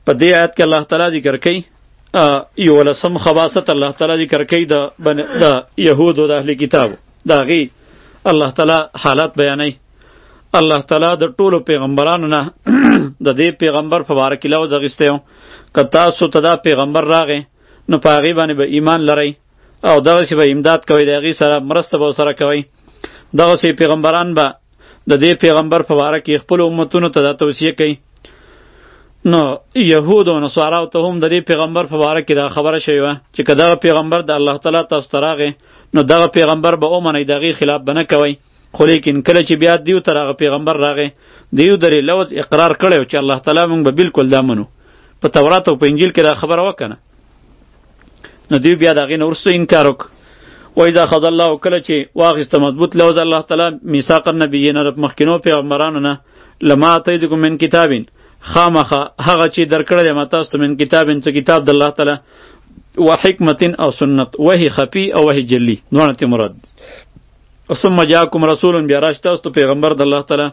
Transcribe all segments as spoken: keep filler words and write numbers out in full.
په دې آیت کې الله تعالی ذکر کوي یو لسم خباست الله تعالی ذکر کوي د د یهود او د اهل کتابو دا غي الله تعالی حالات بیانوي. الله تعالی د ټولو پیغمبرانو نه د دې پیغمبر په باره کې لوز اخیستی و که تاسو ته دا پیغمبر راغی نو په هغې باندې به ایمان لرئ او دغسې به امداد کوئ د هغې سره مرسته به ورسره کوئ. دغسې پیغمبران به د دې پیغمبر په باره کې خپلو امتونو ته دا توصیه کوي. نو یهود او نصاراو ته هم د دې پیغمبر په باره کې دا خبره شوې وه چې که دغه پیغمبر د الله تعالی تاسو ته راغی نو دغه پیغمبر به ومنئ، د هغې خلاف به نه کوئ. خو لیکن کله چې بیا دیو ته هغه پیغمبر راغی دیو درې لوز اقرار کړی و چې الله تعالی موږ به بالکل دا منو. په تورات او په انجیل کې دا خبره وکنه. نو دیو بیا د هغې نه وروسته انکار وکړ. وایذا اخذ الله کله چې واخیسته مضبوط لوز الله تعالی میثاق النبیین د مخکینو پیغمبرانو نه لما اتیتکم من کتابین خامخه هغه چې درکړی دی ما تاسو ته من کتابین څه کتاب د الله تعالی و حکمت او سنت وحی خفی او وحی جلی دواړه ته مراد. ثم جاءکم رسول بیا راشي تاسو ته پیغمبر د الله تعالی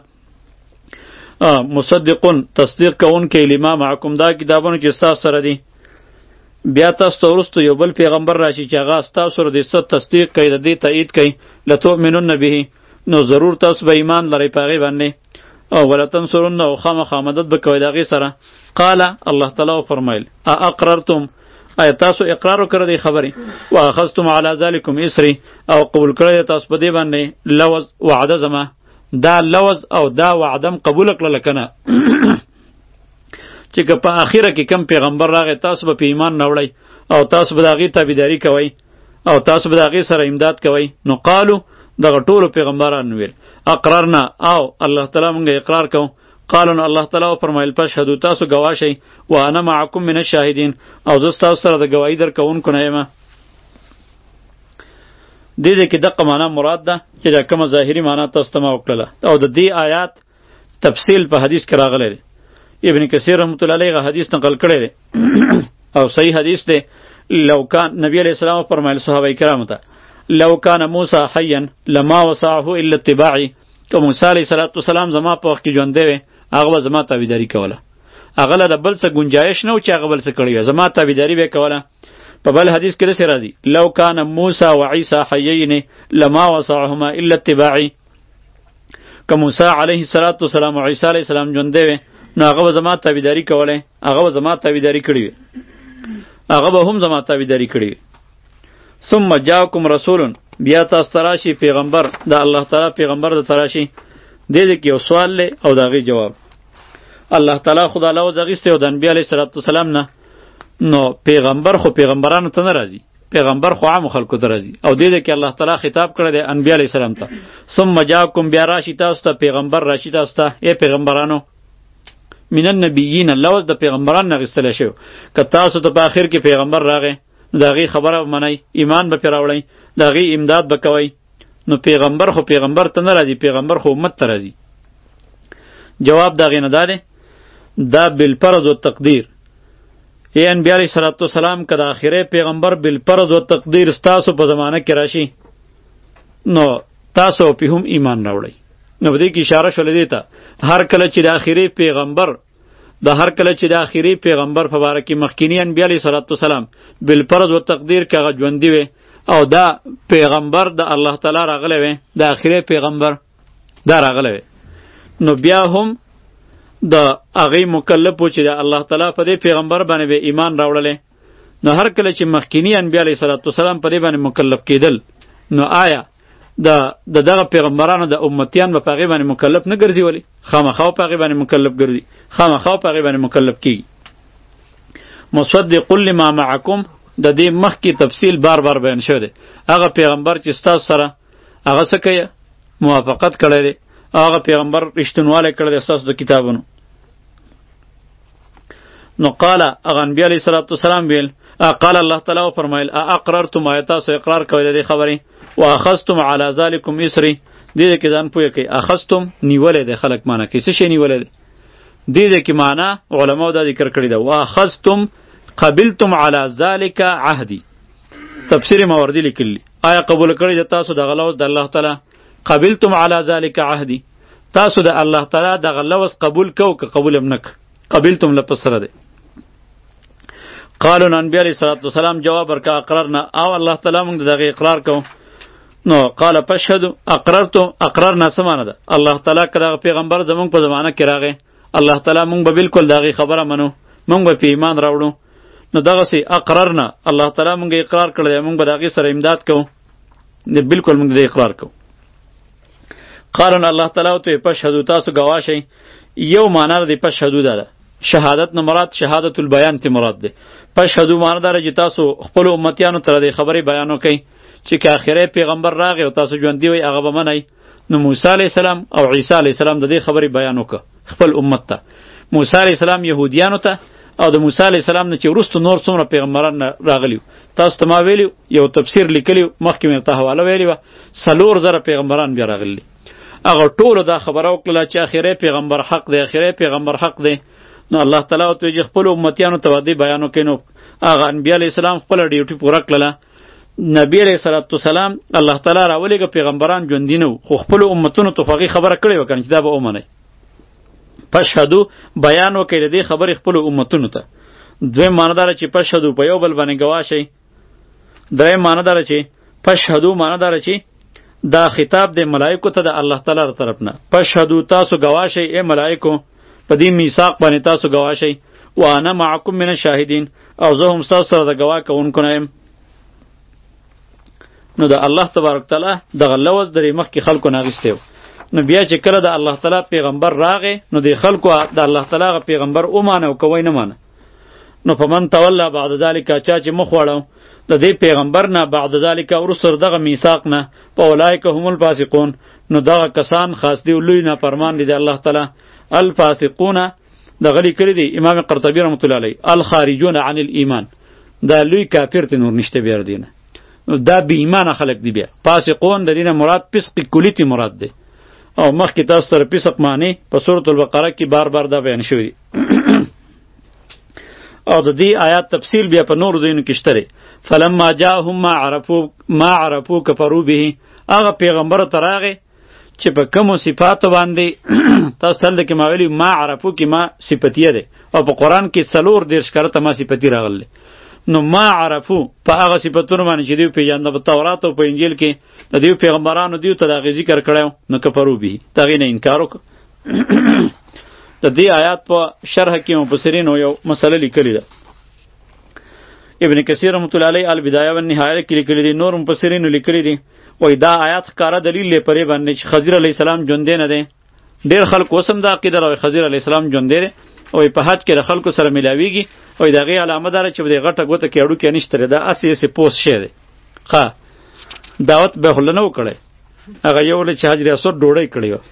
مصدقون تصدیق کوونکی لما معکم دا کتابونه چې ستاسو سره دي. بیا تاسو ته وروسته یو بل پیغمبر راشي چې هغه ستاسو سره د څه تصدیق کوي د دې تایید کوي لتؤمنن به نو ضرور تاسو به ایمان لرئ په هغې باندې او ولتنصرن او خامخا مدد به کوئ د هغې سره. قال الله تعالی وفرمیل ااقررتم آیا تاسو اقرار وکړه دې خبرې واخذتم علی ذلکم اسری او قبول کړی تاسو په دې باندې لوز وعده زما دا لوز او دا وعدم قبول کړله که نه چې که په آخره کې کم پیغمبر راغی تاسو به په ایمان نه وړئ او تاسو به د هغې تابعداري کوئ او تاسو به د هغې سره امداد کوئ. نو قالو دغه ټولو پیغمبرانو ویل اقررنا او الله تعالی مونږ اقرار کوو. قالو نو الله تعالی وفرمایل فاشهدوا تاسو ګواه شئ وانا معکم من الشاهدین او زه ستاسو سره د ګواهي درکوونکو نه یم. دې ځای کې دقه معنا مراد ده چې دا کومه ظاهري معنا تاسو ته ما وکړله او د دې آیات تفصیل په حدیث کې راغلی دی. ابن کثیر رحمت الله علیه حدیث نقل کړی دی او صحیح حدیث دی. لو کان نبی علیہ السلام فرمایل صحابه کرامو ته لو کان موسی حیا لما وسعه الا اتباعی که موسی علیه السلام زما په وخت کې ژوندی وی هغه به زما تابعداري کوله. هغه له بل څه گنجایش نه و چې هغه بل څه کړی وي زما تابعداري به کوله. په بل حدیث کې داسې راځي لو کان موسی و عیسی حیین لما وسعهما الا اتباعی که موسی علیه السلام او عیسی علیه السلام ژوندی وی نو هغه به زما تابعداري کولی هغه به زما تابعداري کړې وي هغه به هم زما تابعداري کړې وي. ثم جاءکم رسول بیا تاسو ته راشي پیغمبر د الله تعالی پیغمبر درته راشي. دې دې کې یو سوال دی او د هغې جواب. الله تعالی خو د لوز اخیستی او د انبیا علیه السلام نه نو پیغمبر خو پیغمبرانو ته نه راځي پیغمبر خو عامو خلکو ته راځي او دې دې کې الله تعالی خطاب کړی دی انبیا علیه السلام ته. ثم جاءکم بیا راشي تاسو ته پیغمبر راشي تاسو ته ای پیغمبرانو من النبیین لوز د پیغمبران نه اخیستلی شوی که تاسو ته په آخر کې پیغمبر راغی نو د هغې خبره به منئ ایمان به پرې راوړئ د هغې امداد به کوئ. نو پیغمبر خو پیغمبر ته نه راځي پیغمبر خو امت ته راځي. جواب د هغې نه دا دی دا بالفرض و تقدیر ای انبیا علیه السلام که د آخرې پیغمبر بالفرض و تقدیر ستاسو په زمانه کې راشي نو تاسو پې هم ایمان راوړئ. نو په دې کې اشاره شوله دې ته هر کله چې د آخرې پیغمبر د هر کله چې د آخري پیغمبر په باره کې مخکینی انبیا علیه السلام بالفرض و تقدیر کې هغه ژوندي وي او دا پیغمبر د الله تعالی راغلی وي د آخري پیغمبر دا راغلی وي نو بیا هم د هغې مکلف و چې د الله تعالی په دې پیغمبر باندې به ایمان راوړلی. نو هر کله چې مخکینی انبیا علیه السلام په دې باندې مکلف کېدل نو آیا د دغه پیغمبرانو د امتیان به په هغې باندې مکلف نه ګرځي ولې خامخا په هغې باندې مکلف ګرځي خامخا په هغې باندې مکلف کېږي. مصدق لما معکم د دې مخکې تفصیل بار بار بیان شوی دی. هغه پیغمبر چې ستاسو سره هغه څه کوي موافقت کړی دی هغه پیغمبر رښتینوالی کړی دی ستاسو د کتابونو. نو قال هغه انبیا علیه السلام ویل قال الله تعالی وفرمایل اقررتم آیا تاسو اقرار کوئ د دې خبرې واخذتم علی ذلکم اسری دې دې کې ځان پوهه کوي اخذتم نیولې دی خلک معنا کوي څه شی نیولې دی دې دې کې معنا علماو دا ذکر کړی دی واخذتم قبلتم علی ذلک عهدی تفسیر ماوردی لیکلی آیا قبول کړی د تاسو د غلوز د الله تعالی قبلتم علی ذلک عهدی تاسو د الله تعالی د غلوز قبول کو که قبول هم نک قبلتم لپس سره دی قالو نبی علیہ الصلوۃ والسلام جواب ورکا اقررنا او الله تعالی موږ دغه اقرار کوو. نو قال فاشهدوا اقررتم اقررنا سمانه ده الله تعالی کله پیغمبر زمونږ په زمانه کې راغی الله تعالی موږ به بالکل دغه خبره منو موږ به په ایمان راوړو. نو دغه سي اقررنا الله تعالی موږ اقرار کړل موږ به دغه سره امداد کوو نه بالکل موږ دې اقرار کوو. قالن الله تعالی ته فاشهدوا تاسو گواهی یو معنا ده فاشهدوا ده شهادت نه مراد شهادت البیان ته مراد ده. فاشهدوا معنا ده چې تاسو خپل امتیانو ته د خبرې بیانو کوي چې که اخره پیغمبر راغی او تاسو ژوند دی وي هغه به منئ. نو موسی علیه السلام او عیسی علیه السلام د دې خبرې بیان وکړه خپل امت ته. موسی علیه السلام یهودیانو ته او د موسی علیه السلام نه چې وروسته نور څومره پیغمبران راغلي تاسو ته ما ویلي یو تفسیر لیکلی مخکې مې ورته حواله ویلې وه څلور زره پیغمبران بیا راغلي هغه ټولو دا خبره وکړله چې اخره پیغمبر حق دی اخره پیغمبر حق دی. نو الله تعالی ورته وایي چې خپلو امتیانو ته دې بیان وکړئ. نو هغه انبیا علیه السلام خپله ډیوټي پوره کړله. نبی علیه الصلاة والسلام الله تعالی راولېږه پیغمبران ژوندي نه وو خو خپلو امتونو ته خو هغې خبره کړې وه که نه چې دا به ومنئ. فاشهدو بیان وکړئ د دې خبرې خپلو امتونو ته. دویم معنی داره چې فاشهدو په یو بل باندې ګواه شئ. دریم معنی داره چې فاشهدو معنی داره چې دا خطاب د ملائکو ته د الله تعالی تر طرف نه. فاشهدو تاسو ګواه شئ ای ملائکو په دې میثاق باندې تاسو ګواه شئ وانا معکم من الشاهدین او زه هم ستاسو سره د ګواه کوونکو نه یم. نو د الله تبارک تعالی دغه لوز درې مخکې خلکو نه اخیستی و. نو بیا چې کله د الله تعالی پیغمبر راغی نو د خلکو د الله تعالی غ پیغمبر ومانه او کوی نه مانه. نو په من تولا بعد ذلک چا چې مخ وړو د دې پیغمبر نه بعد ذلک ورسره دغه میثاق نه په اولایک هم الفاسقون نو دغه کسان خاص دی لوی نه فرمان دي د الله تعالی. الفاسقون دغه لیکلی دی امام قرطبی رحمت الله علیه الخارجون عن الایمان دا لوی کافر ته نور نشته بیر دینه دا بی ایمان خلق دی. بیا فاسقون د دینه مراد فسق کلی تی مراد دی او مخکې تاسو سره فسق معنی په سورۃ البقره کې بار بار دا بیان شوی دی. او د دې آیات تفصیل بیا په نور ځایونو کې شته. فلما جاءهم ما عرفوا ما عرفوا كفروا به هغه پیغمبر ته راغی چې په کومو صفاتو باندې تاسو تل کې ما ویلي ما عرفو کې ما صفتیه ده او په قرآن کې څلور دېرش کرته ما صفتی راغلی. نو ما عرفو په هغه صفتونو باندې چې دوی پېژانده په تورات او په انجیل کې د دوی پیغمبرانو دوی ته د هغې ذکر کړی نو کفرو به د هغې نه انکار وکړه. د دې آیات په شرح کې مفسرینو یو مسله لیکلې ده. ابن کثیر رحمت الله علیه البدایه والنهایه کې لیکلي دي نور مفسرینو لیکلي دي وای دا آیات ښکاره دلیل دی پرې باندې چې خضر علیه السلام ژوندی نه دی. ډېر خلک اوس هم دا عقیده لري خضر علیه السلام ژوندی دی او په حج کې د خلکو سره میلاویږي او د هغې علامه داره چې د غټه ګوته کې هډوکی نشته دی دا هسې هسې پوست شی دی. ښه دعوت به خو نه و کړی هغه یو له چې حجر اسود ډوډۍ کړې وه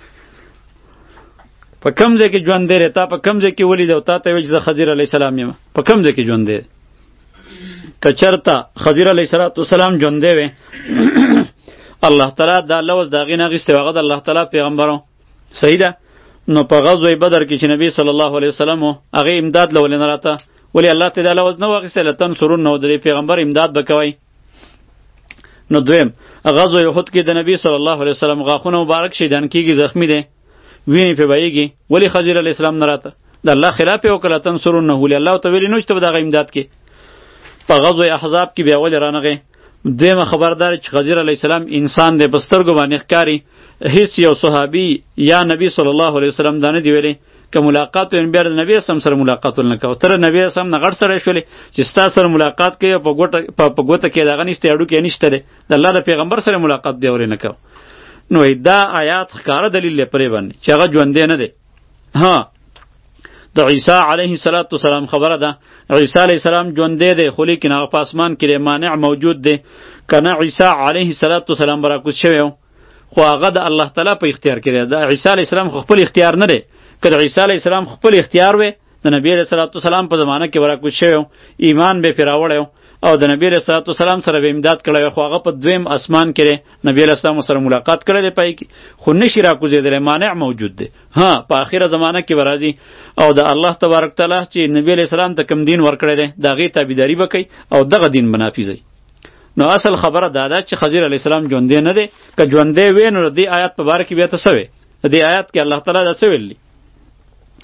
په کوم ځای کې ژوندی دی تا په کوم ځای کې ولیده او تا ته وایي چې زه خضر علیه السلام یم په کوم ځای کې ژوندی دی. که چېرته خضر علیه السلام ژوندی وی الله تعالی دا لوز دا غین اغیسته هغه د الله تعالی پیغمبرو صحیح ده. نو په غزوه بدر کې چې نبی صلی الله علیه وسلم هغه امداد لول نه راته ولی الله تعالی لوز نه واغسته لتن سرون نو د پیغمبر امداد وکوي. نو دویم غزوه احد کې د نبی صلی الله علیه وسلم غاخونه مبارک شیدان کیږي زخمی دي ویني په بایږي ولی خضر علیه السلام نه راته د الله خلاف یو کله تن سرون نه ولی الله تعالی نو چې د امداد کې په غزوه احزاب کې بیا ول رانغه دیمه خبردار چې خضر علیه السلام انسان دی بسترګو باندې ښکاری هیڅ یو صحابي یا نبی صلی الله علیه وسلم دانه دی ویلي که ملاقات وین بیا نبی سم سره ملاقات ولنه کو تر نبی سم نه غړ سره شولې چې ستا سره ملاقات کوي په ګوته په ګوته کې دغه نشته اډو کې نشته دی د الله د پیغمبر سره ملاقات دی ورنه کو. نو دا آیات ښکاره دلیل لپاره باندې چې هغه ژوند نه دی. ها د عیسی علیه السلام خبره ده عیسی علیه السلام ژوند دی خو لیکن هغه په اسمان کې مانع موجود دی کنه عیسی علیه السلام براکوز شوی خو هغه د الله تعالی په اختیار کې دی. د عیسی علیه السلام خپل اختیار نه دی که د عیسی علیه السلام خپل اختیار وي د نبی علیه السلام په زمانه کې براکوز شوی ایمان به پرې راوړی او د نبی علیه السلام سره به امداد کړی خو هغه په دویم اسمان کې نبی علیه السلام سره ملاقات کړی دی پای کې خو نشي راکوزېدلی مانع موجود دی. ها په آخره زمانه کې به راځي او د الله تبارک تعالی چې نبی علیه السلام ته کوم دین ورکړی دی د هغې تابعداري به کوي او دغه دین به نافظوي. نو اصل خبره دا ده چې خضر علیه السلام ژوندی نه دی که ژوندی وی نو د دې آیات په باره کې بیا ته څه وی د دې آیات کې الله تعالی دا څه ویلي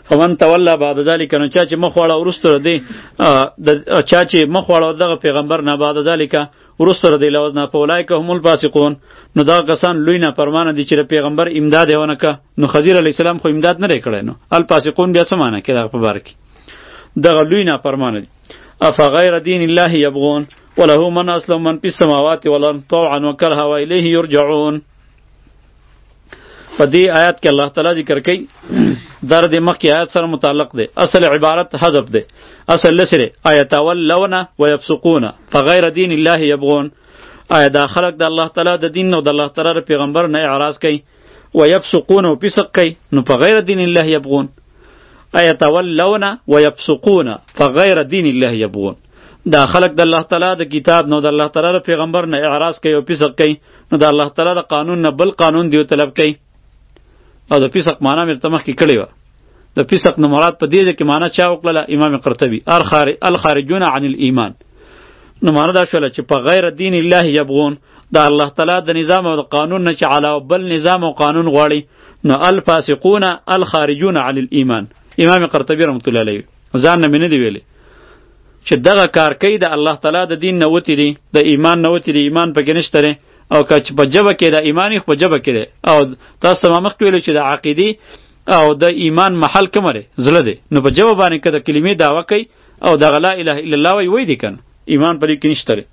فمن تولا بعد ذلک نو چا چې مخ واړه ورستره دی د چا چې مخ واړه دغه پیغمبر نه بعد ذلک ورستره دی لوز نه پولایک هم الفاسقون نو دا کسان لوی نه پرمانه دي چې پیغمبر امداد ونه ک نو خضر علی السلام خو امداد نه کړي نو الفاسقون بیا څه معنی کې دغه په بار کې دغه لوی نه پرمانه دي اف غیر دین الله یبغون وله من اسلم من فی السماوات والارض طوعا وكرها والیه یرجعون. په دې آیات کې الله تعالی ذکر کوي در دې مخکې آیات سره متعلق دی اصل عبارت حذف دی اصل لسره آیت اولون ويفسقون فغیر دین الله یبغون آیا دا خلق د الله تعالی د دین او د الله تعالی پیغمبر نه اعراض کوي ويفسقون او فسق کوي نو فغیر دین الله یبغون آیت اولون ويفسقون فغیر دین الله یبغون دا خلق د الله تعالی د کتاب نو د الله تعالی پیغمبر نه اعراض کوي او فسق کوي نو د الله تعالی د قانون نه بل قانون دیو طلب کوي او د فسق معنا مرته مخکې کړی وه د فسق نه مراد په دې کې معنا چا وکړله امام قرطبي الخارجون عن الایمان نو معنا دا شوله چې په غیر دین الله یبغون د الله تعالی د نظام او د قانون نه چې علاوه بل نظام او قانون غواړي نو الفاسقون الخارجون عن الایمان امام قرطبي رحمت الله علیه ځان نه مې نه دی ویلی چې دغه کار کوي د الله تعالی د دین نه وتی دی د ایمان نه وتی دی ایمان پکې نشته او که په جبه کې د ایمانی خو په جبه کې دی او تاسو ته ما مخکې ویلو چې د عقیدې او د ایمان محل کومه دی زړه دی نو په جبه باندې که د کلمې دعوه کوي او دغه لا اله الا الله وایي وایي دی که نه ایمان په دې کې نشته دی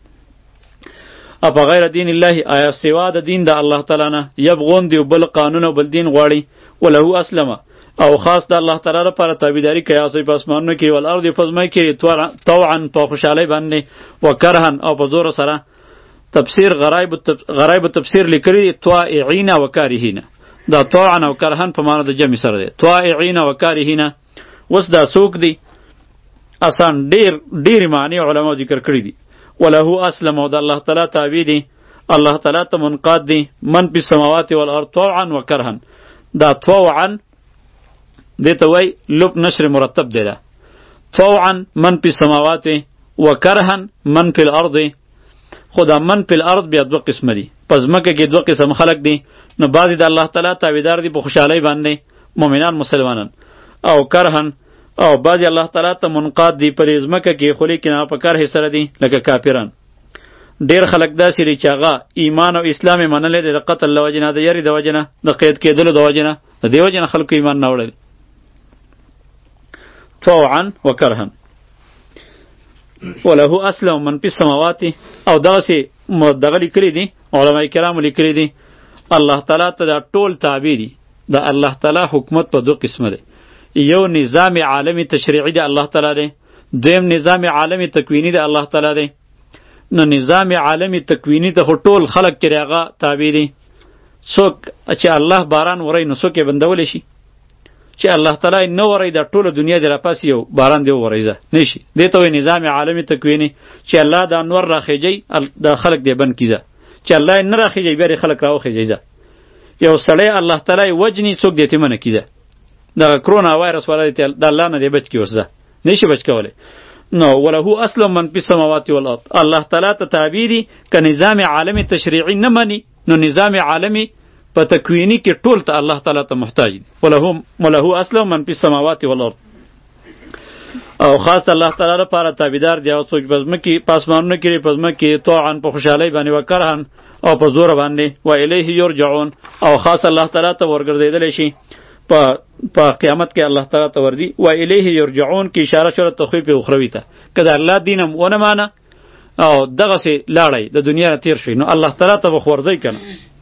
او په غیر دین الله آیا سوا د دین د الله تعالی نه یبغون دی بل قانون او بل دین غواړي ولهو اسلمه او خاص د الله تعالی لپاره تابعداري کوي او په اسمانونو کې ول ارض په ځمکه کې طوعا په خوشحالۍ باندې وکرهن او په زور سره تفسیر غرایب غرایب تفسیر لیکلی طائعین و کارهین دا طوعا او کرهن په معنی د جمع سره دی طائعین و کارهین وس دا سوق دی آسان ډیر ډیر معنی علما ذکر کړی دي ولهو اسلم او د الله تعالی تابع دی الله تعالی ته منقاد دی من په سماوات والارض طوعا و کرهن دا طوعا دته وای لب نشر مرتب دی دا طوعا من په سماوات و کرهن من په الارض خدا من په الارض بیا دوه قسم دي پس مکه کې دوه قسم خلق دي نو بعضی د الله تعالی تابعدار دي په خوشحالۍ باندې مؤمنان مسلمانان او کرهن او بعضی الله تعالی ته منقاد دي په ځمکه کې خو لیکن په کرهه سره دي لکه کافران ډیر خلق داسې دي چې هغه ایمان او اسلام یې منلی دی د قتل له وجې نه د یرې د وجې نه د قید کېدلو د وجې نه د دې وجې نه خلکو ایمان نه وړی طوعا و کرهن وله اسلم من فی السماوات او دغسې دغه لیکلي دي علما کرامو لیکلي دي الله تعالی ته دا ټول تابع دي د الله تعالی حکومت په دوه قسمه دی یو نظام عالمی تشریعی دی الله تعالی دی دویم نظام عالمی تکوینی دی الله تعالی دی نو نظام عالمی تکوینی ته ټول خلق کې هغه تابع دي څوک چې الله باران وری نو څوک یې بندولی شي چې الله تعالی نه وری د ټوله دنیا دی راپاس یو باران دی وریزه نشي دې ته وایي نظام عالمی تکوینی چې الله د انور راخیجی د خلق دی بند کیزه چې الله نه راخیجی بیا خلق راوخیجیزه یو سړی الله تعالی وجنی څوک دې ته منه کیزه د کرونا وایرس ولا د الله نه دی بچ کی وسه نشي بچ کوله نو وله اصل من فی السماوات والارض الله تعالی ته تابع دي ک نظام عالمی تشریعی نه منی نو نظام عالمی په تکوینی کې ټول ته الله تعالی ته محتاج دي ولهم وله اصل من فی السماوات والارض او خاص الله تعالی لپاره تابعدار دی او څوک بزمکی پاسمانونو کې پزمکی طوعا په خوشحالۍ باندې وکرهن او په زور باندې و الیه یرجعون او خاص الله تعالی ته ورګرځیدل شي په په قیامت کې الله تعالی ته وردی و الیه یرجعون کی اشاره شوه تخویف اخروی ته کله الله دینم ونه مانه او دغه سي لاړی د دنیا نه تیر شي نو الله تعالی ته بخورځي کنه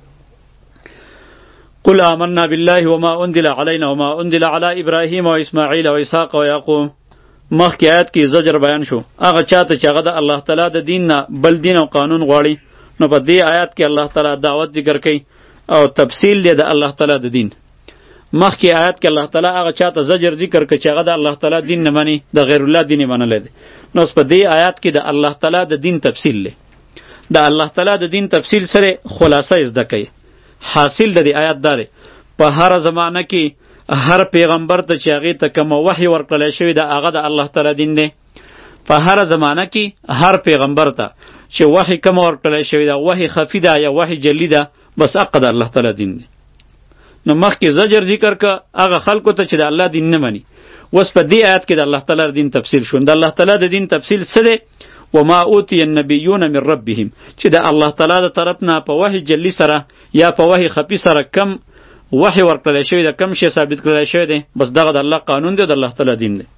قل آمنا بالله وما انزل علينا وما انزل على ابراهيم واسماعيل واسحاق ويعقوب مخکې آیات کې زجر بیان شو هغه چاته چې هغه د الله تعالی د دین نه بل دین او قانون غواړي نو په دې آیات کې الله تعالی دعوت ذکر کوي او تفصیل دی د الله تعالی د دین مخکې آیات کې الله تعالی هغه چاته زجر ذکر کوي چې هغه د الله تعالی دین نه مانی د غیر الله دین منل دی نو په دې آیات کې د الله تعالی د دین تفصیل دی د الله تعالی د دین تفصیل سره خلاصه زده کوي حاصل د دې آیات داره په هر زمانه کې هر پیغمبر ته چې هغه ته کوم وحی ورکړل شوی د هغه د الله تعالی دین دی په هر زمانه کې هر پیغمبر ته چې وحی کوم ورکړل شوی دا وحی خفی ده یا وحی جلی ده بس حق د الله تعالی دین دی نو مخکې زجر ذکر که هغه خلکو ته چې د الله دین نه مني وس په دې آیات کې د الله تعالی دین تفصیل شو. د الله تعالی د دین تفصیل څه دی؟ وما اوتی النبیون من ربهم، چې د الله تعالی د طرف نه په وحی جلی سره یا په وحی خفی سره کم وحی ورکړل شوی د کم شی ثابت کړل شوی دی، بس دغه د الله قانون دی، د الله تعالی دین دی.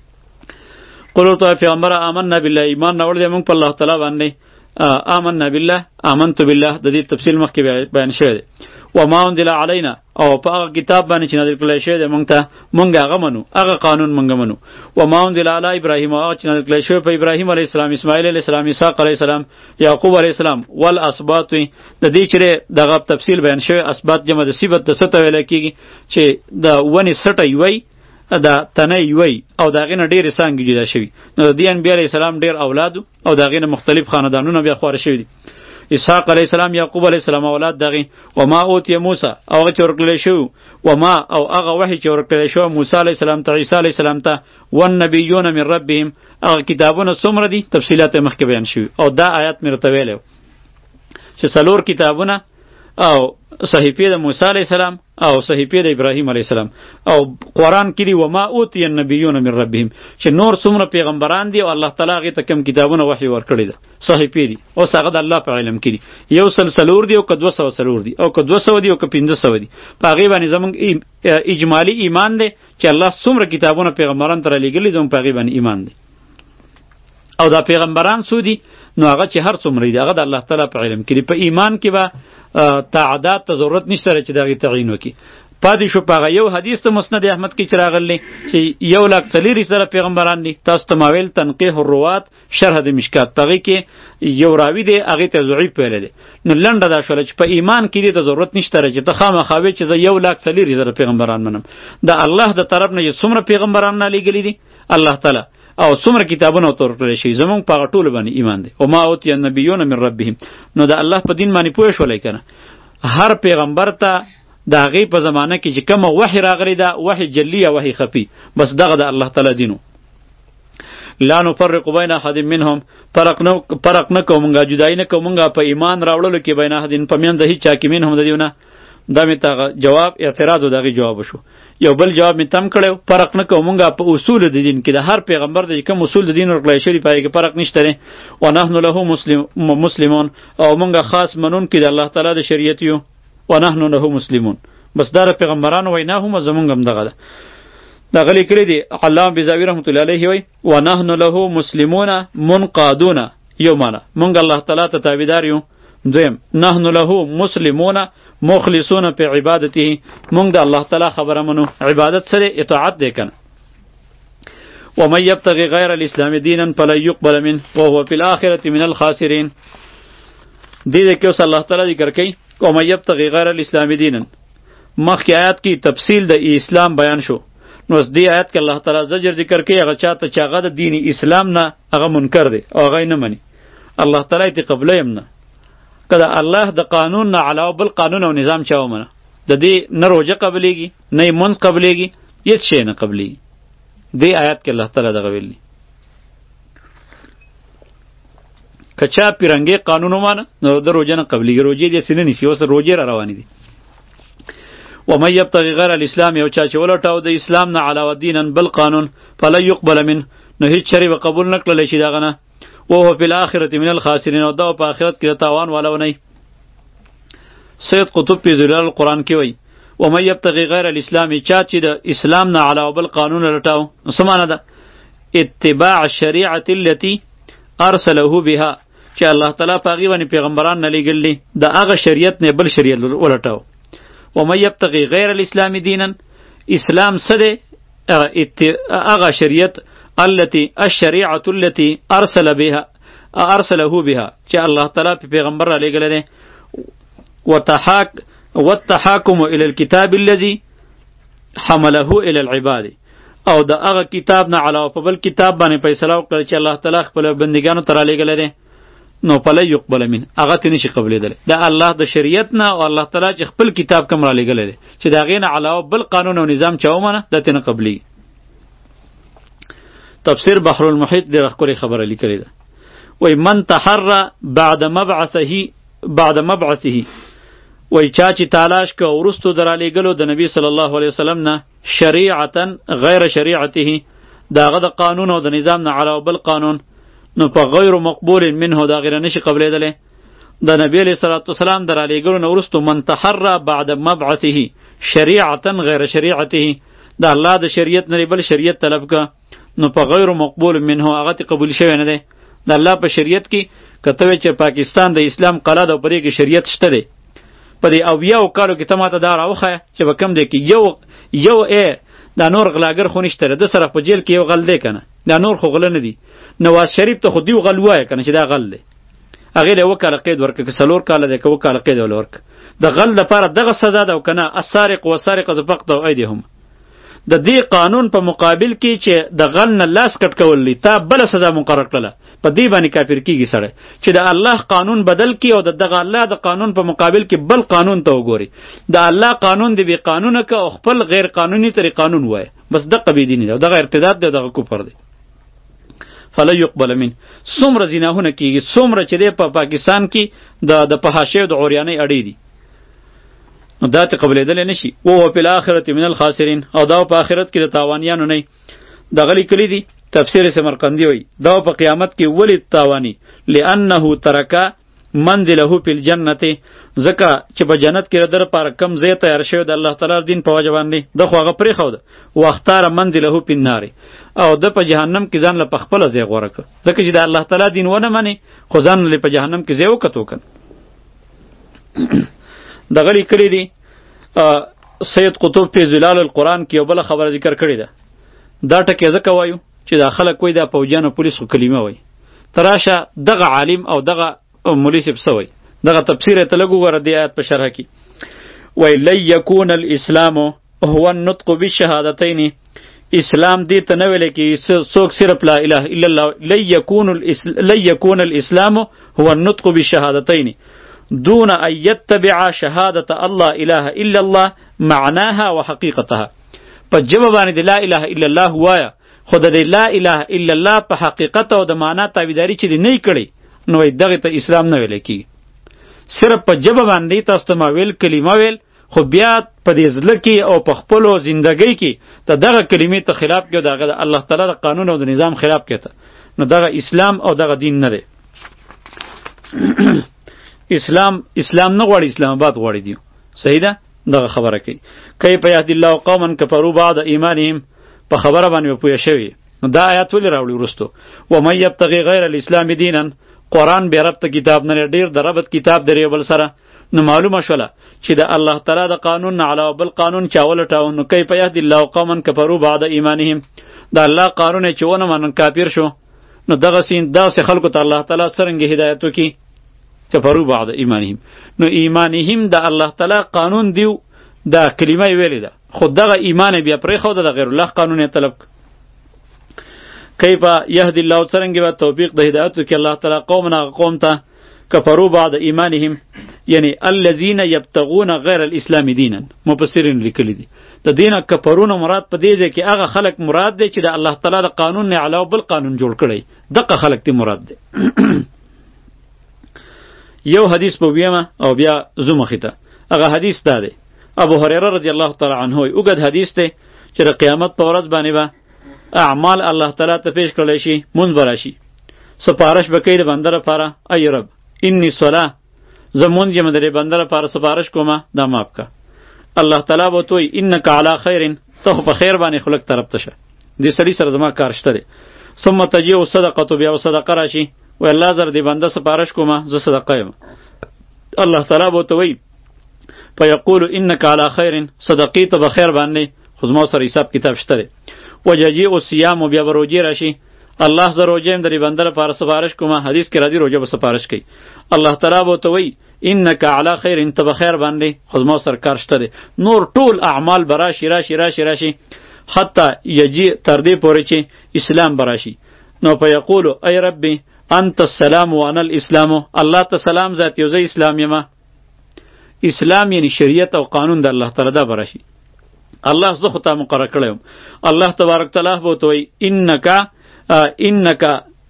قولوا تو پیغمبر آمنا بالله، ایمان راوړ دې موږ په الله تعالی باندې. آمنا بالله، آمنت بالله د دې تفصیل مخکې بیان شوی دی. وما انزل علینا، او په هغه کتاب باندې چې نازل کړل شوی دی موږ ته، موږ هغه منو، هغه قانون موږ منو. وما انزل علی ابراهیم، او چې نازل کړل شوی په ابراهیم علیه السلام، اسماعیل علیه السلام، اسحاق علیه السلام، یعقوب علیه السلام، والاسباط. د دې چې دغه تفصیل بیان شوی، اسباط جمع د سبت د ست ویل کیږي، چې د ونی سټه وي، دا تنه وي، او داغه نه ډیر څنګه جدا شوی. نو د انبیاء علیه السلام ډیر اولاد، او داغه نه مختلف خاندانونه بیا خوار شوی دي. اسحاق علیه السلام، یعقوب علیه السلام اولاد دغه. وما اوتی موسی، او هغه چې ورکړل شو، وما او هغه وحی چې ورکړل شو موسی علیه السلام ته، عیسی علیه السلام ته، والنبیون من ربهم، هغه کتابونه څومره دي تفصیلات مخکې بیان شوي. او دا آیات مې راته ویلی چې څلور کتابونه، او صحیفې د موسی علیه السلام، او صحیفې د ابراهیم علیه السلام، او قرآن کې دی وما اوتی النبیون من ربهم، چې نور څومره پیغمبران دي او الله تعالی هغې ته کوم کتابونه وحی ورکړی ده، صحیفې دي. اوس هغه د الله په علم کې دي، یو سل څلور دي، او که دوه سوه څلور دي، او که دوه سوه دي، او که پنځه سوه دي. په هغې باندې زموږ اجمالي ایمان دی چې الله څومره کتابونه پیغمبران ته رالیږلي، زموږ په هغې باندې ایمان دی. او دا پیغمبران څو دي؟ نو هغه چې هر څومره دي هغه د الله تعالی په علم کې دي. په ایمان کې به تعداد ته ضرورت نشته چې دغه تعیین وکړي. پاتې شو په هغه یو حدیث ته مسند احمد کې چې راغلی چې یو لاک څلېرویشت زره پیغمبران دي. تاسو ته ما ویل تنقیح الروات شرح د مشکات، په هغې کې یو راوي دی، هغې ته ضعیف ویلی دی. نو لنډه دا شوله چې په ایمان کې دې ته ضرورت نشته چې ته خامخا وایې چې زه یو لاک څلېرویشت زره پیغمبران منم. د الله د طرف نه چې څومره پیغمبران رالیږلي دي الله تعالی، او څومره کتابونه ورته ورکړل شوي، زموږ په هغه ټولو باندې ایمان دی. وما اوتی النبیون من ربهم، نو د الله په دین باندې پوه شولی که نه. هر پیغمبر ته د هغې په زمانه کې چې کومه وحی راغلی ده، وحی جلی یا وحی خفي، بس دغه د الله تعالی دینو. لا نفرق بین احد منهم، فرق نه کوو مونږه، جدایي نه کوو مونږه په ایمان راوړلو کې بین احد، په میان د هیڅ چا کې منهم د دیونه. دا مې ته جواب اعتراض و د هغې جواب شو. یو بل جواب مې تم کړی، فرق نه کوو مونږه په اصول د دین کې، د هر پیغمبر د کوم اصول د دین ورکړی شوي په هغې کې فرق نشته دی. ونحن له مسلمون، او مونږه خاص منونکي د الله تعالی د شریعت یو. ونحن له مسلمون، بس دا د پیغمبرانو وینا هم زمونږ هم دغه ده. دا غلی کړی دی علامه بیضاوي رحمت الله علیه وی ونحن له مسلمون منقادون، یو معنا مونږ الله تعالی ته تابعدار یو. دویم نحن له مسلمون مخلصون په عبادته، مونږ د الله تعالی خبره منو، عبادت سره اطاعت دی کنه. ومن یبتغي غیر الاسلام دینا فلن يقبل منه وهو في الاخره من الخاسرین. دې کې اوس الله تعالی ذکر کوي ومن یبتغي غیر الاسلام دینا. مخکې آیات کې تفصیل د اسلام بیان شو، نو دې آیات کې الله تعالی زجر ذکر کوي هغه چاته چې هغه د دین اسلام نه هغه منکر دی او هغه نه مني، الله تعالی ته قبله یم نه. کله الله د قانون نه علاوه بل قانون او نظام چا ومنه، د دې نه روزه قبلېږي، نه یې منځ قبلېږي، هېڅ شی نه قبلېږي. دې آیات کې الله تعالی دغه ویلي. که چا پیرنګې قانون ومانه نو د روزه نه قبلېږي، روزې داسې نه نیسي، اوس روزې را روانې دي. ومن یبتغي غیر الاسلام، یو چا چې ولټاو د اسلام نه علاوه دینا بل قانون، فلن یقبل منه، نو هیڅ چری به قبول نه کړلی شي دغه نه. وهو فی الآخرة من الخاسرین، او دا په آخرت کې د تاوان والا ونی. سید قطب په ذلال القرآن کې وایي ومن یبتغي غیر الاسلام، چا چې د اسلام نه علاوه بل قانون لټاو، نو څه معنی ده؟ اتباع الشریعة التي ارسله بها، چې الله تعالی په هغې باندې پیغمبران نه لیږلي، د هغه شریعت نه بل شریعت ولټاو. ومن یبتغي غیر الاسلام دینا، اسلام څه دی؟ هغه شریعت التي الشریعة التي ارسل بها ارسله بها، چې الله تعالی په پیغمبر را لیږلی دی. وتحاک والتحاکم الى الكتاب الذي حمله الى العباد، او د هغه کتاب نه علاوه په بل کتاب باندې فیصله وکړه چې الله تعالی خپل بندګانو ته را لیږلی دی، نو فلا یقبل من، هغه ته نشي قبلېدلی. د الله د شریعت نه او الله تعالی چې خپل کتاب کوم را لیږلی دی چې د هغې نه علاوه بل قانون او نظام چا ومنه دا ته نه قبلېږي. تفسیر بحر المحیط ډېره ښکلې خبره لیکلې ده. وایي من تحرى بعد مبعثه بعد مبعثه وای چا چې تلاش که ورستو درالیګلو د نبی صلی الله علیه وسلم نه شریعتا غیر شریعته داغه د قانون او د نظام نه علاوه بل قانون نو په غیر مقبول منه دا غیر نشي قبلېدلی د نبی علیه الصلاة والسلام درالیګلو نه ورستو من تحرى بعد مبعثه شریعتا غیر شریعته د الله د شریعت نه بل شریعت طلب که نو په غیر مقبول منه هغه ته قبول شوی نه دی د الله په شریعت کې کته وی چې پاکستان د اسلام قلعه ده او پرې کې شریعت شته دی په دې اویاو کالو کې ته ماته دا راوښیه چې به کم دی کې یو یو ای دا نور غلاګر خو نشته ده سره په جیل کې یو غل دی کنه دا نور خو غل نه دی نواز شریف ته خو دیو غل وایه کنه چې دا غل دی هغې له وکاله قید ورکړه که څلور کاله دی که وکاله قید ول ورکړه د غل لپاره دغه سزا ده او کنه السارق والسارقة فقطعوا ایدیهم د دې قانون په مقابل کې چې د غل نه لاس کټ کول لی تا بل سزا مقرر کړله په دې باندې کافر کیږي سړی چې د الله قانون بدل کی او د دغه الله د قانون په مقابل کې بل قانون ته وګوري د الله قانون دی بی قانونه که او خپل غیر قانوني طریق قانون وای بس دغه بی دیني دی دغه ارتداد دی دغه کفر دی فلا يقبل من څومره زیناهونه کیږي څومره چې دی په پا پاکستان کې د د فحاشۍ د عریانۍ اړې دي نو دا ته قبلېدلی نشي و هو فی الاخرة من الخاسرین او دا په آخرت کې د تاوانیانو نه دغه لیکلي دي تفسیر سمرقندی وی دا په قیامت کې ولی تاوانی لانه ترکا منزله فی الجنه زکه چې په جنت کې در پر کم ځای تیار شوی د الله تعالی دین په وجه باندې د خو هغه پرې خو ده واختار منزله فی النار او د په جهنم کې ځان له پخپل ځای غوړه ک ځکه چې د الله تعالی دین ونه مني خو ځان له په جهنم کې ځای وکړو کن دغه لیکلي دي سید قطب په ظلال القرآن کې یو بل خبره ذکر کړې ده دا ټکی ځکه وایو چې دا خلک وای دا پوجانو پولیسو کلمه وای تراشه دغه عالم او دغه مولوی صاحب سوی دغه تفسیر ته لګو ور دی آیات په شرح کې وای ليكون الاسلام هو النطق بالشهادتين اسلام دې ته نه ویل کې څوک صرف لا اله الا الله ليكون ليكون الاسلام هو النطق بالشهادتين دون ان يتبع شهادة الله اله الا الله معناها وحقيقتها په جواب باندې لا اله الا الله وایا خود د لا اله الا الله په حقیقت او د معنا تابعداري چې نه کړي نو دغه ته اسلام نه ویل کی صرف په جواب باندې تاسو ته ویل کلمه ویل خو بیا په دې ځل کې او په خپل ژوندۍ کې ته دغه کلمې ته خلاف کې دغه الله تعالی د قانون او د نظام خلاف کې ته نو دغه اسلام او دغه دین نه دی اسلام اسلام نه غواړي اسلام آباد غواړي دی صحیح ده دغه خبره کوي کیف یهدی الله قوما کفروا بعد ایمانهم په خبره باندې پوه شوی دا آیات ولې راوړي ورستو و مې یبتغي غیر الاسلام دینا قرآن به ربط کتاب نه ډیر د ربط کتاب درې بل سره نو معلومه شوله چې د الله تعالی د قانون نه علاوه بل قانون چاول ټاو نو کیف یهدی الله قوما کفروا بعد ایمانهم دا الله قانون چې ونه من کافر شو نو دغه سین داسې خلکو ته الله تعالی څرنګه هدایت وکي کفروا بعد ایمانهم نو ایمانهم د الله تعالی قانون دیو دا کلمه ویلې ده خود دغه ایمان بیا پرې خو د غیر الله قانون طلب کیف یهدی الله څرنګه به توفیق د هدایت کې الله تعالی قومنا قوم ته کفروا بعد ایمانهم یعنی الذين یبتغون غیر الاسلام دینا مفسرین لیکلی دي د دینه کفرون مراد په دې ځای کې هغه خلق مراد دی چې د الله تعالی د قانون نه علاوه بل قانون جوړ کړي دغه خلق تی مراد دی یو حدیث په بیمه او بیا زوم خته هغه حدیث دا دی ابو هريره رضی الله تعالی عنه اوګد حدیث ته چې د قیامت په ورځ باندې به اعمال الله تعالی ته پیش کړل شي مونږ براشي سپارش وکړي د بنده لپاره ای رب انی صلا زمون چې مدري بنده لپاره سپارش کومه دا ماف کا الله تعالی به توي انک علی خیر ته په خیر باندې خلق طرف ته شه دې سړي سره زما کار شته دی ثم تجيء صدقه بیا صدقه راشي و الله زر دی بنده سپارش کومه ز صدقه یم الله تعالی به توي فیقول انک علی خیر صدقیت بخیر باندې خو زما سره حساب کتاب شته دی وججی او صيام بیا بروجی راشي الله زه روجه یم درې بنده لپاره سفارش کومه حدیث کې راځي روجه به سفارش کوي الله تعالی به ته وایي انک علی خیر انت بخیر باندې خو زما سره کار شته دی نور ټول اعمال به راشي راشي راشي راشي حتی یجي تر دې پورې چې اسلام به راشي نو په یقولو ای ربي انت السلام وانا الاسلام الله ته سلام ذات یو زه اسلام یم اسلام یعنی شریعت او قانون د الله تعالی دا براشي الله زه خو ته مقرر کړم الله تبارک تعالی به ته وایي انک انک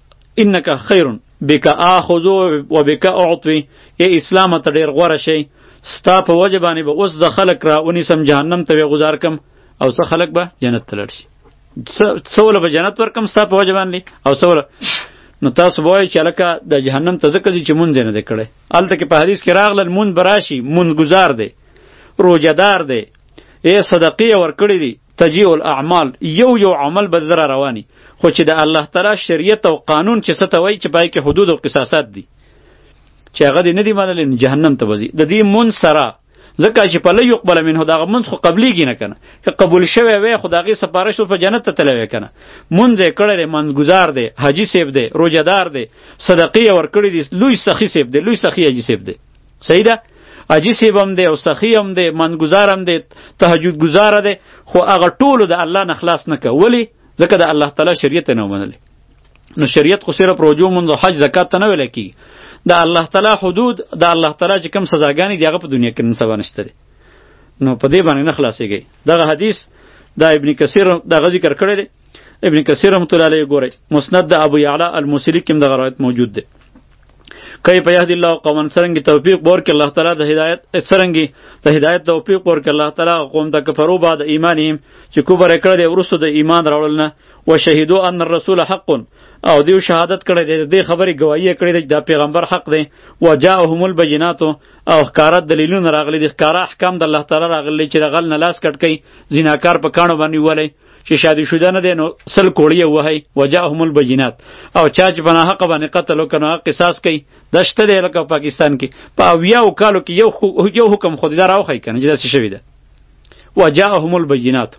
انک خیر بک اخذ و بک اعطی ای اسلام ته ډیر غوړه شي ستا په وجه باندې به اوس د خلک را ونیسم جهنم ته غذار کم او څه خلک به جنت ته لاړ شي. څه وله به جنت ورکم ستا په وجه باندې او څه وله. نو تاسو به وایئ چې هلکه د جهنم ته ځکه ځي چې مونځ یې نه دی کړی. هلته کې په حدیث کې راغلل مونځ به راشي، مونځ ګزار دی، روجهدار دی، ای صدقې یې ورکړي دي، تجیع الاعمال، یو یو عمل به دره رواني، خو چې د الله تعالی شریعت او قانون چې څه ته وایي چې پای کې حدود او قصاصات دي چې هغه دې نه دي منلي، جهنم ته به ځي. د دې مونځ سره ځکه چې په لا یقبل منه دغه مونځ خو قبلیږي نه کنه، که قبول شوی وی خو د هغې سپارش په جنت ته تللی وی کنه. مونځ یې کړی دی، منځګزار دی، حاجي صیب دی، روجهدار دی، صدقې یې ورکړي دي، لوی سخي صیب دی، لوی سخي حاجي صیب دی. صحیح ده؟ حاجي صیب هم دی او سخي هم دی، منځګزار هم دی، تهجد ګزاره دی، خو هغه ټولو د الله نه خلاص نه که. ولې؟ ځکه د الله تعالی شریعت یې نه ومنلی. نو شریعت خو صرف روژو مونځ او حج زکات ته نه ویلی کېږي. د الله تعالی حدود، د الله تعالی چې کوم سزاګانې دي هغه په دنیا کې نن سبا نشته دی. نو په دې باندې نه خلاصېږئ. دغه حدیث دا ابن کثیر دغه ذکر کړی دی. ابن کثیر رحمت الله علیه ګورئ مسند د ابو یعلا الموصلی کې هم دغه روایت موجود دی. کیف یهدی الله قوما، څرنګې توفیق ورکړي الله تعالی د هدایت، څرنګې د هدایت توفیق ورکړي الله تعالی قوم ته کفروا بعد ایمانهم چې کفر یې کړی دی وروسته د ایمان راوړل نه، وشهدوا ان الرسول حق، او دیو شهادت کړی دی، دې خبرې ګواهي یې کړې ده چې دا پیغمبر حق دی. وجاءهم البینات، او ښکاره دلیلونه راغلي دي، ښکاره احکام د الله تعالی راغلي چې د غل نه لاس کټ کوي، زیناکار په کاڼو باندې وولی، چې شادي شوده نه دی نو سل کوړی وهی. وجاءهم البینات، او چا چې په ناحقه باندې قتل وکړ نو هغه قصاص کوي. دا شته دی لکه پاکستان کې په اویاو کالو کې یو یو حکم خو دې دا راوښی که نه چې داسې شوي ده. وجاءهم البینات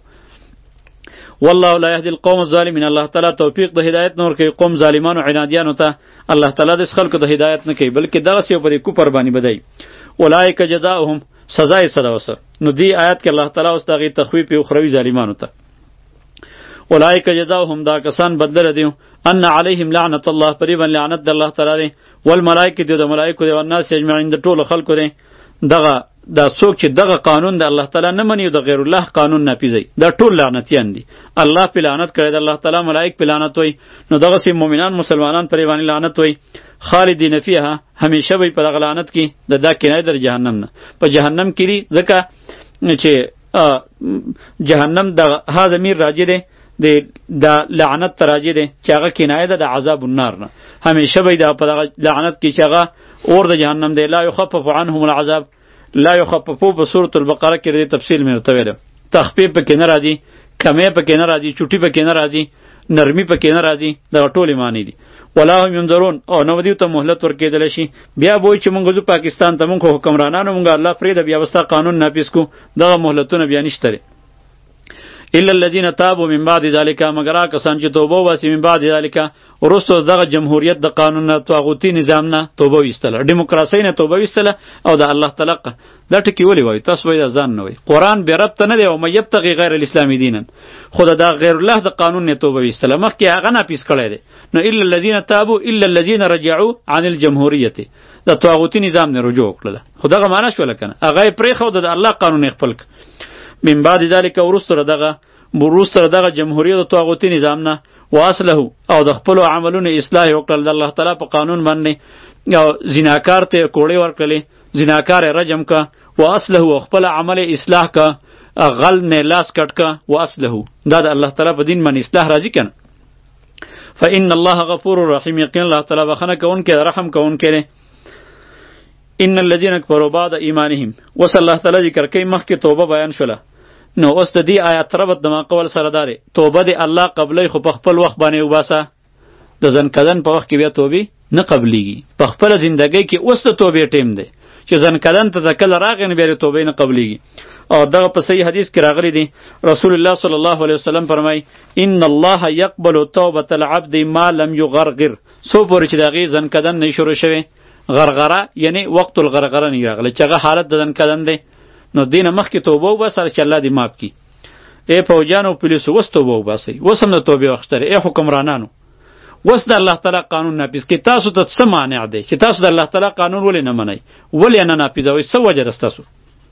والله لا يهدي القوم الظالمين. الله تعالی توفیق د هدایت نور کوي قوم ظالمانو عنادیانو ته. الله تعالی د خلکو د هدایت نه کوي بلکې دغه سی په دې کوپر باندې بدای. اولئک جزاؤهم، سزا یې سره وسه. نو دی آیات کې الله تعالی اوس دغه تخویف او اخروی ظالمانو ته. اولئک جزاؤهم، دا کسان بدل دیو ان علیهم لعنت الله، پریبن لعنت د الله تعالی دی، والملائکه دی، د ملائکه دی، والناس اجمعین، د ټولو خلکو دی. دغه دا څوک چې دغه قانون د الله تعالی نه مني او د غیر الله قانون نافذوي دا ټول لعنتیان دي. الله په لعنت کړی د الله تعالی، ملائک په لعنت وای، نو دغه سي مؤمنان مسلمانان پر باندې لعنت وای. خالدین فیها، همیشه وي په دغه لعنت کې، د دا کنایه در جهنم نه. په جهنم کې دي ځکه چې جهنم د ها ضمیر راجع دی د دا لعنت تراجع دی چې هغه کنایه ده د عذاب النار نه. همیشه وي دا په دغه لعنت کې چې هغه اور د جهنم دی. لا یخفف عنهم العذاب، لا یخففو په سورة البقره کې د تفصیل مې ورته ویل. تخفیف پکې نه راځي، کمی پکې نه راځي، چوټي پکې نه راځي، نرمی پکې نه راځي، دا ټولې معنی دي. ولا هم ينظرون، او نو دیو ته مهلت ورکېدل شي. بیا به چې مونږ ځو پاکستان ته، مونږ حکمرانانو مونږ الله پرېږده بیا وستا قانون نافذ کو، دغه مهلتونه بیا نشته. الا الذين تابوا من بعد ذلك، مگر هغه کسان چې توبه واسي من بعد ذلك، ورستو دغه جمهوریت د قانون نه، طاغوتی نظام نه توبه ویستله، دیموکراسي نه توبه ویستله، او د الله تعالی دا ټکی ولي وای تاسو وای ځان نه وای. قرآن به ربط نه دی او مې یبتغي غیر الاسلامي دینن، خدا دا غیر الله د قانون نه توبه ویستله، مخکې هغه نه پیس کړی دی. نو الا الذين تابوا الا الذين رجعوا عن الجمهوریت، د طاغوتی نظام نه رجوع وکړه. خدای معنا شو لکنه هغه پرې خو د الله قانون خپل من بعد ذلك، ورستو دغه ورستو دغه جمهوریت او طاغوتی نظام نه، واصله، او د خپل عملونو اصلاح وکړل د الله تعالی په قانون باندې، او زناکار ته کوړې ورکړلې، زناکار رجم کا، واصله، او خپل عمل اصلاح کا، غل نه لاس کټ کا، واصله، دا د الله تعالی په دین باندې اصلاح راځي کنه. فإن الله غفور رحیم، یقینا الله تعالی بخنه کوونکی رحم کوونکی. ان الذين كفروا بعد ایمانهم، وصلی الله تعالی ذکر کوي مخکې توبه بیان شوله. نو اوس د دې آیات ربط د ما قول سره داره، توبه دی الله قبلې خو په خپل وخت باندې وباسه. د ځن کدن په وخت کې بیا توبې نه قبلېږي، په خپل ژوندۍ کې اوس د توبې ټیم دی چې ځن کدن ته ځکل راغی نه بیا توبې نه قبلېږي. او دغه په صحیح حدیث کې راغلی دی، رسول الله صلی الله علیه وسلم فرمای ان الله یقبل توبه العبد ما لم یغرغر، سو پورې چې دغه ځن کدن نه شروع شوی. غرغره یعنی وقت الغرغره نه راغلی چې هغه حالت د ځن کدن دی. نو دینه مخکې توبه وباسه چې الله دې معاف کړي. ای فوجانو پولیسو اوس توبه وباسئ، اوس هم د توبې وخت دی. ای حکمرانانو اوس د الله تعالی قانون نافذ کړئ. تاسو ته څه مانع دی چې تاسو د الله تعالی قانون ولې نه منئ، ولې نه نافذوئ، څه وجه ده ستاسو؟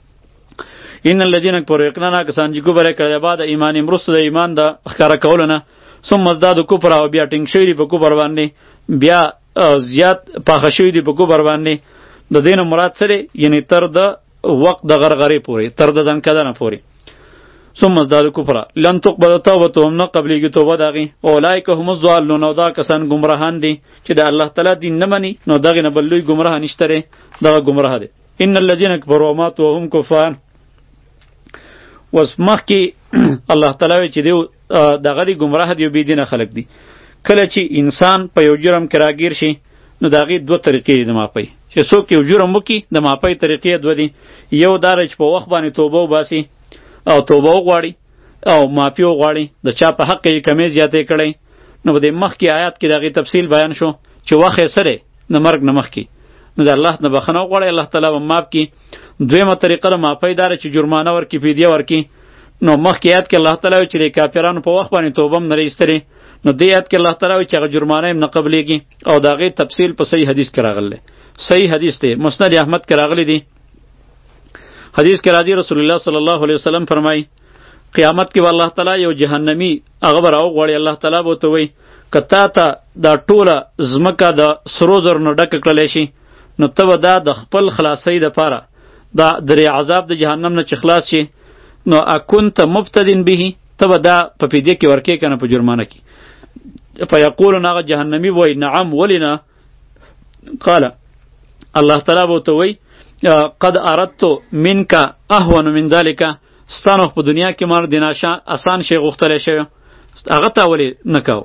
ان الذين كفروا، یقینا کسان چې کفر کړی بعد ایمان مرسته د ایمان د ښکاره کولو نه، ثم ازدادوا کفر، او بیا ټینګ شوي دي په کفر باندې، بیا زیات پاخه شوي دي په کفر باندې. د دین مراد سره یعنی تر د وقت د غرغرې پورې، تر د ځنکدنه پورې. ثم ازدادوا کفرا لن تقبل توبتهم، نه قبلیږي توبه د هغې. اولئک هم الضالون، او دا کسان ګمراهان دي چې د الله تعالی دین نه مني، نو دغې نه بل لوی ګمراه نشته دی، دغه ګمراه دی. ان الذین کفروا وماتوا وهم کفار. اوس مخکې الله تعالی وایي چې دی دغه دی ګمراه دي او بېدینه خلک دي. کله چې انسان په یو جرم کې راګیر شي نو د هغې دوه طریقې دي د معافۍ، چې څوک یو جرم وکړي د معافۍ طریقې دوه دي. یو دا دی چې په وخت باندې توبه وباسي او توبه وغواړي او معافي وغواړي، د چا په حق یې کمې زیاتې کړی. نو په دې مخکې آیات کې د هغې تفصیل بیان شو چې وخت یې څه دی د مرګ نه مخکې، نو د الله نه بخښنه وغواړي، الله تعالی به معاف کړي. دویمه طریقه د معافۍ دا ده چې جرمانه ورکړي، فدیه ورکړي. نو مخکې آیات کې الله تعالی وایي چې د کافرانو په وخت باندې توبه هم نه ایستلې، نو دې آیات کې الله تعالی وایي چې هغه جرمانه هم نه قبلېږي، او د هغې تفصیل په صحیح حدیث کې راغلی. صحیح حدیث دی، مسند احمد کې راغلی دی. حدیث کې راځي رسول الله صلی الله علیه وسلم فرمایي قیامت کې به الله تعالی یو جهنمی هغه به راوغواړي، الله تعالی به ورته وایي که تا ته دا ټوله ځمکه د سرو زرو نه ډکه کړلی شي، نو ته به دا د خپل خلاصۍ دپاره دا درې عذاب د جهنم نه چې خلاص شي، نو اکنت مبتدین به، ته به دا په فدیه کې ورکې که نه په جرمانه کې. فیقولون هغه جهنمی به وایي نعم ولې نه؟ قال الله تعالی به ورته وایي قد اردت منک اهون من ذلک، ستانو په دنیا کې مار دینه آسان شی غوښتلی شوی، هغه تا ولې نه کوو؟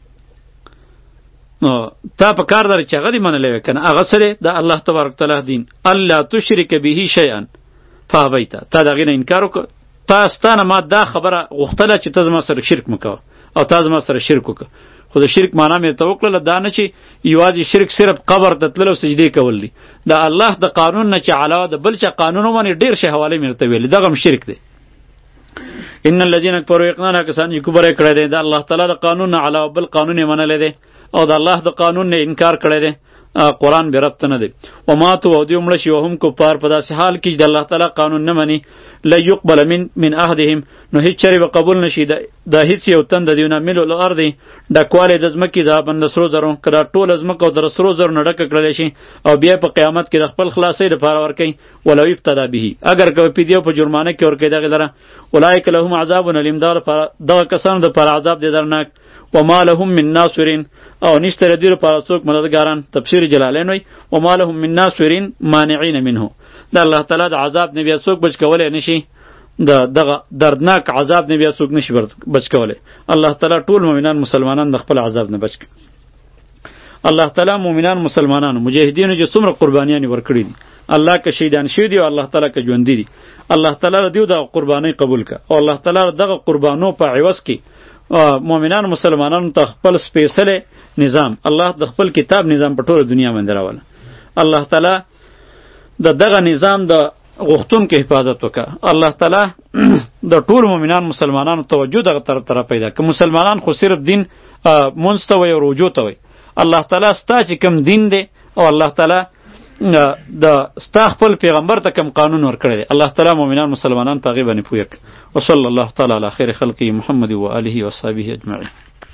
نو تا په کار داره چې هغه دې منلی وی که نه؟ هغه څه دی؟ د الله تبارک تعالی دین. الله تشرک به شیئا فابیته، تا د هغې نه انکار وکړه. تا ستانه ما دا خبره غوښتله چې ته زما سره شرک مه کوه، او تا زما سره شرک وکړه. خو د شرک معنا مې ته وکړله، دا نه چې یوازې شرک صرف قبر ته تلل او سجدې کول دي. د الله د قانون نه چې علاوه د بل چا قانون ومنې ډېر شی حوالې مې ورته ویلې، دغه هم شرک دی. ان الذين كفروا یقینا کسان چې کفر یې کړی دی د الله تعالی د قانون نه علاوه بل قانون یې منلی دی، او د الله د قانون نه انکار کړی دی، قرآن بې ربطه نه دی. وماتوا او دوی مړه شي وهم کفار، په داسې حال کې چې د الله تعالی قانون نه مني. لا یقبل من من احدهم، نو هیڅ چرې به قبول نشي د هیڅ یو تن د دوی نه ملء الارض، ډکوالی د ځمکې ذهبا د سرو زرو، که دا ټوله ځمکه او د سرو زرو نه ډکه کړلی شي او بیا په قیامت کې د خپل خلاصۍ دپاره ورکوي. ولو ابتدا به، اگر که فدیه په جرمانه کې ورکوي دغې لره. اولئک لهم عذاب الیم، دغه کسانو دپاره عذاب دی درناک. وما لهم من ناصرین، او نشته د دوی لپاره څوک مددګاران. تفسیر جلالین وایي وما لهم من ناصرین مانعین منه، د الله تعالی د عذاب نه بیا څوک بچ کولی نشي، د دغه دردناک عذاب نه بیا څوک نشي بچ کولی. الله تعالی ټول مؤمنان مسلمانان د خپل عذاب نه بچ کړي. الله تعالی مؤمنان مسلمانانو مجاهدینو چې څومره قربانیانې ورکړي دي، الله که شهیدان شوي دي او الله تعالی که ژوندي دي، الله تعالی له دوی دغه قربانۍ قبول کړه، او الله تعالی دغه قربانو په عوض کې مؤمنان مسلمانانو ته خپل سپیڅلی نظام، الله د خپل کتاب نظام په ټوله دنیا باندې راوله. الله تعالی د دغه نظام د غوښتونکو حفاظت وکړه. الله تعالی د ټول مؤمنان مسلمانانو توجه دغه طرف ته پیدا کړه. مسلمانان خو صرف دین مونځ ته وایي او روژو ته وایي. الله تعالی ستا چې کوم دین دی او الله تعالی د ستا خپل پیغمبر ته کوم قانون ورکړی دی، الله تعالی مؤمنان مسلمانان په هغې باندې پوه کړه. وصلی الله تعالی علی خیر خلقه محمد و آله و صحبه اجمعین.